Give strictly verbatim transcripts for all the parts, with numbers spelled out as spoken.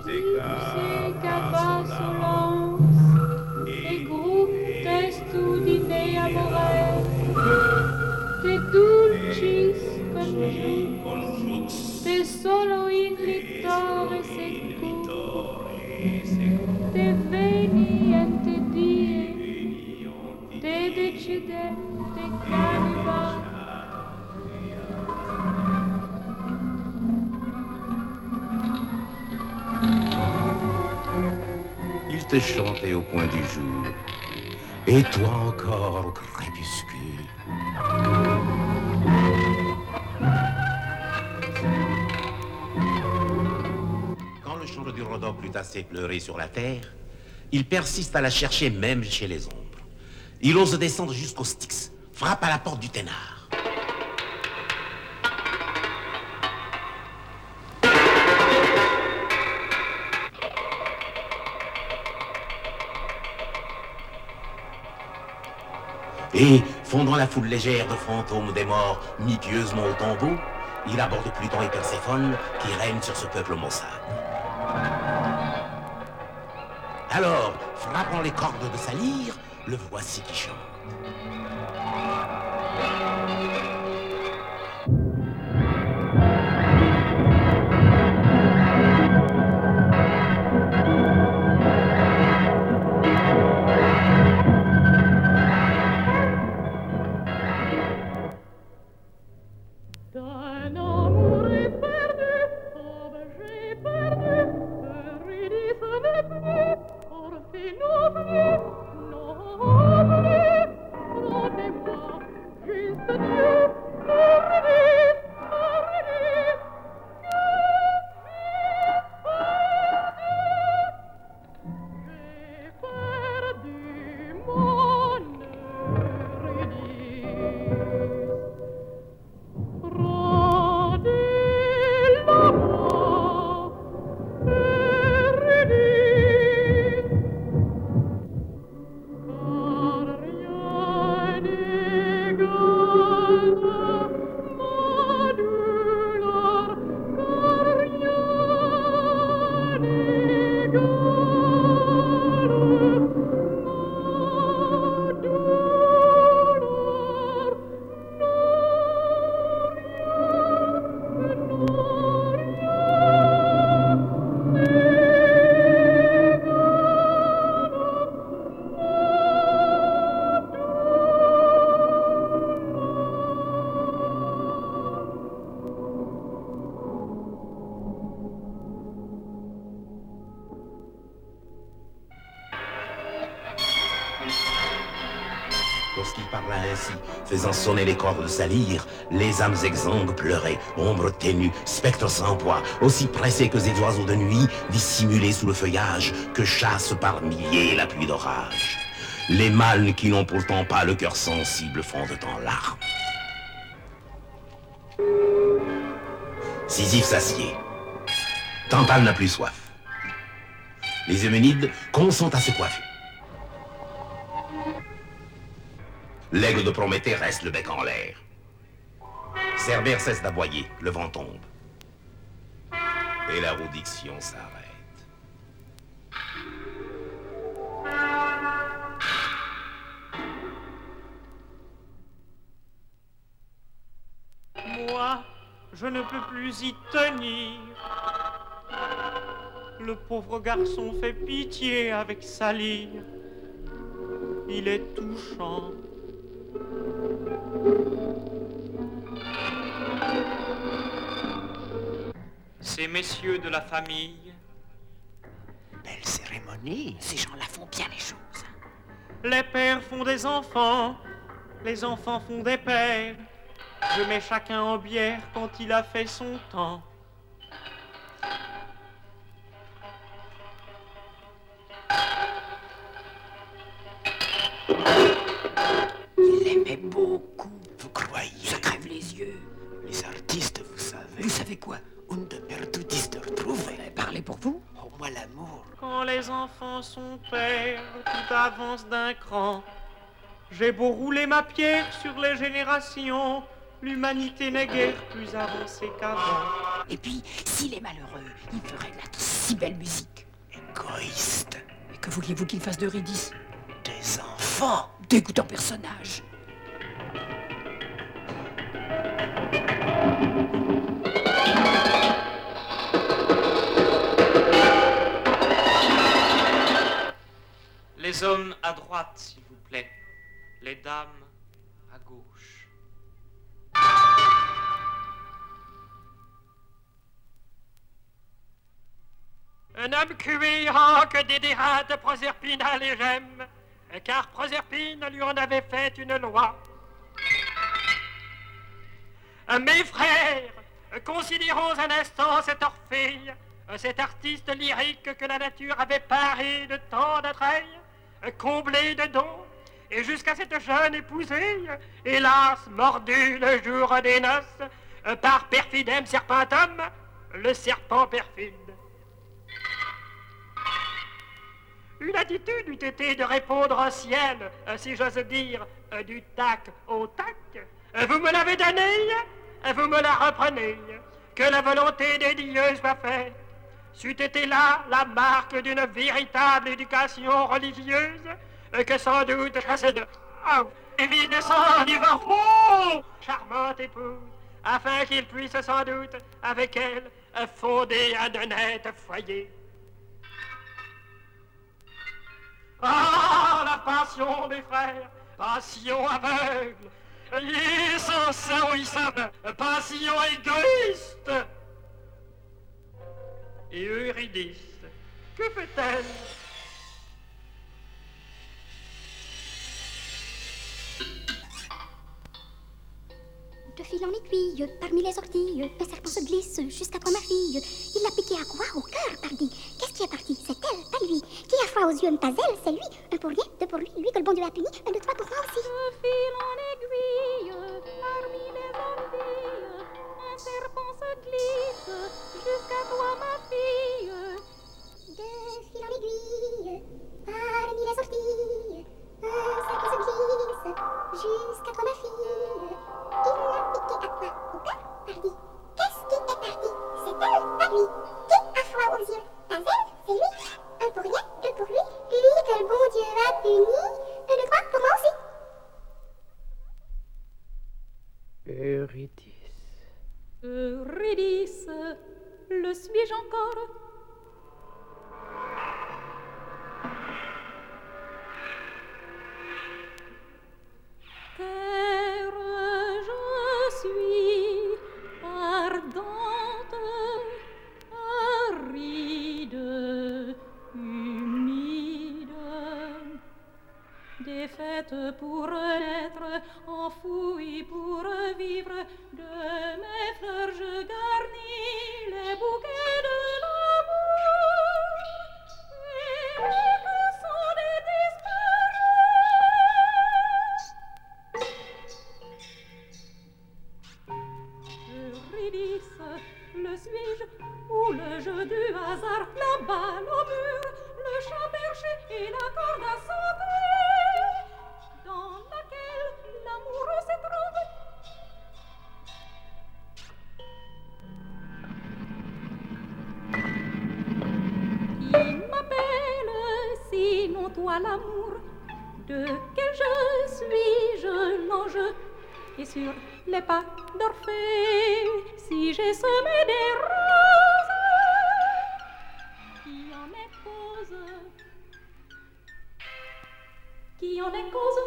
Ipse capasolans, et group testudine amores, te dulcis conjux, te solo in lictore secum, te veni ente die, te decide, te caliba. Il te chantait au point du jour, et toi encore au crépuscule. Quand le chant du Rhodope eut assez pleuré sur la terre, il persiste à la chercher même chez les ombres. Il ose descendre jusqu'au Styx, frappe à la porte du Ténard. Et, fondant la foule légère de fantômes des morts mis pieusement au tombeau, il aborde Pluton et Perséphone qui règnent sur ce peuple maussade. Alors, frappant les cordes de sa lyre, le voici qui chante. Lorsqu'il parla ainsi, faisant sonner les cordes de sa lyre, les âmes exsangues pleuraient, ombres ténues, spectres sans poids, aussi pressés que des oiseaux de nuit, dissimulés sous le feuillage, que chasse par milliers la pluie d'orage. Les mânes qui n'ont pourtant pas le cœur sensible fondent en larmes. Sisyphe s'assied. Tantale n'a plus soif. Les Euménides consentent à se coiffer. L'aigle de Prométhée reste le bec en l'air. Cerbère cesse d'aboyer, le vent tombe. Et la roue d'Ixion s'arrête. Moi, je ne peux plus y tenir. Le pauvre garçon fait pitié avec sa lyre. Il est touchant. Ces messieurs de la famille. Belle cérémonie, ces gens-là font bien les choses. Les pères font des enfants, les enfants font des pères. Je mets chacun en bière quand il a fait son temps. Il l'aimait beaucoup. Vous croyez? Ça crève les yeux. Les artistes, vous savez. Vous savez quoi? Und perdutis der Trouve. Parlez pour vous. Oh, moi l'amour. Quand les enfants sont pères, tout avance d'un cran. J'ai beau rouler ma pierre sur les générations, l'humanité n'est guère plus avancée qu'avant. Et puis, s'il est malheureux, il ferait de la si belle musique. Égoïste. Et que vouliez-vous qu'il fasse d'Eurydice? Des enfants. Dégoûtant personnage. Les hommes à droite, s'il vous plaît. Les dames à gauche. Un homme cueillera que Dédératte Proserpina les gemme, car Proserpine lui en avait fait une loi. Mes frères, considérons un instant cet Orphée, cet artiste lyrique que la nature avait paré de tant d'attraits, comblé de dons, et jusqu'à cette jeune épousée, hélas, mordue le jour des noces, par perfidem serpentum, le serpent perfide. Une attitude eût été de répondre au ciel, si j'ose dire, du tac au tac. Vous me l'avez donnée, vous me la reprenez, que la volonté des dieux soit faite. C'eût été là la marque d'une véritable éducation religieuse, que sans doute chassée de... Oh, et vide sang du vent, oh, charmante épouse, afin qu'il puisse sans doute, avec elle, fonder un honnête foyer. Ah, la passion des frères, passion aveugle, et sans saouissable, passion égoïste. Et Eurydice, que fait-elle? De fil en aiguille, parmi les orties, un serpent se glisse jusqu'à toi, ma fille. Il l'a piqué à quoi? Au cœur, pardi. Qu'est-ce qui est parti? C'est elle, pas lui. Qui a froid aux yeux, ne pas elle, c'est lui. Un pour rien, deux pour lui, lui que le bon Dieu a puni, un de toi pour moi aussi. De fil en aiguille, parmi les orties, un serpent se glisse jusqu'à toi, ma fille. De fil en aiguille, parmi les orties, un serpent se glisse jusqu'à toi, ma fille. Il l'a piqué à quoi? Au cœur, pardi. Qu'est-ce qui est parti? C'est elle, pas lui. Qui a froid aux yeux? Pas elle, c'est lui. Un pour rien, deux pour lui, lui que le bon Dieu a puni, un de toi pour moi aussi. Eurydice. Eurydice, le suis-je encore? Terre, je suis ardente, aride, humide, défaite pour naître, enfouie pour vivre, de mes fleurs je garnis les bouquets de l'amour, et les que sont des Eurydice, le suis-je, ou le jeu du hasard, la balle au mur, le chat perché et la corde à sauter, dans laquelle l'amoureux s'étrangle. Qui m'appelle, sinon toi l'amour? De quel jeu suis-je l'enjeu? Et sur les pas d'Orphée, si j'ai semé des roses, qui en est cause? Qui en est cause?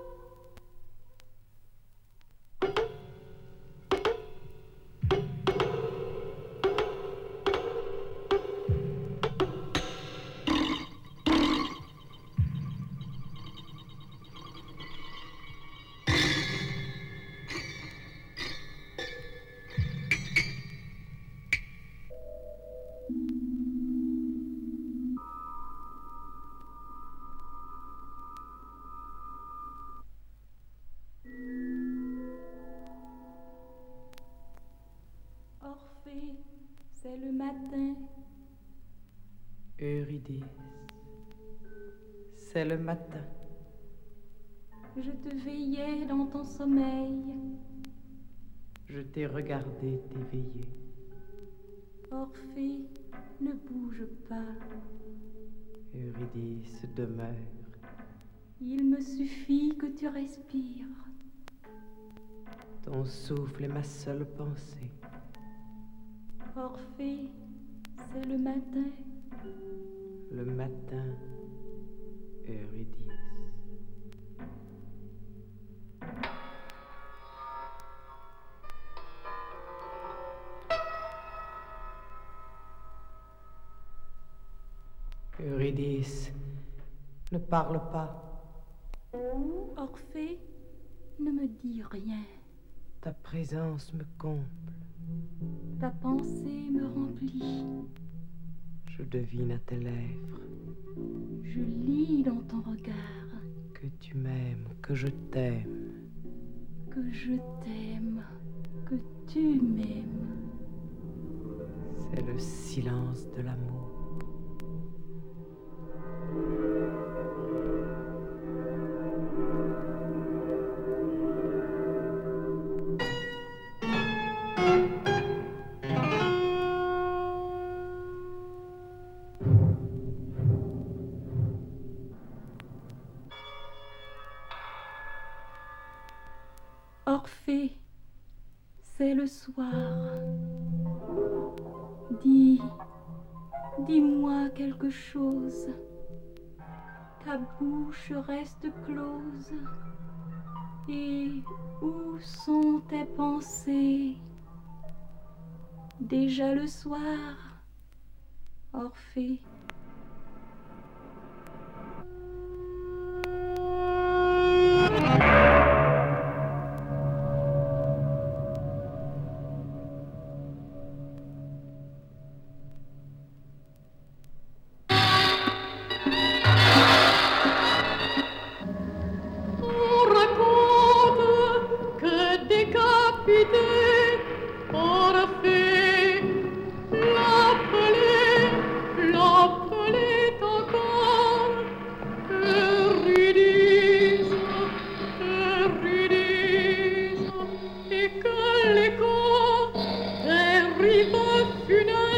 Orphée, c'est le matin. Eurydice. C'est le matin. Je te veillais dans ton sommeil. Je t'ai regardé t'éveiller. Orphée, ne bouge pas. Eurydice demeure. Il me suffit que tu respires. Ton souffle est ma seule pensée. Orphée, c'est le matin. Le matin, Eurydice. Eurydice, ne parle pas. Orphée, ne me dis rien. Ta présence me comble. Ta pensée me remplit. Je devine à tes lèvres Je lis dans ton regard que tu m'aimes, que je t'aime. que je t'aime, que tu m'aimes. C'est le silence de l'amour. Orphée, c'est le soir. Dis, dis-moi quelque chose. Ta bouche reste close. Et où sont tes pensées? Déjà le soir, Orphée. Orphée, l'appelait, l'appelait encore. Eurydice, Eurydice, et que l'écho des rives funèbres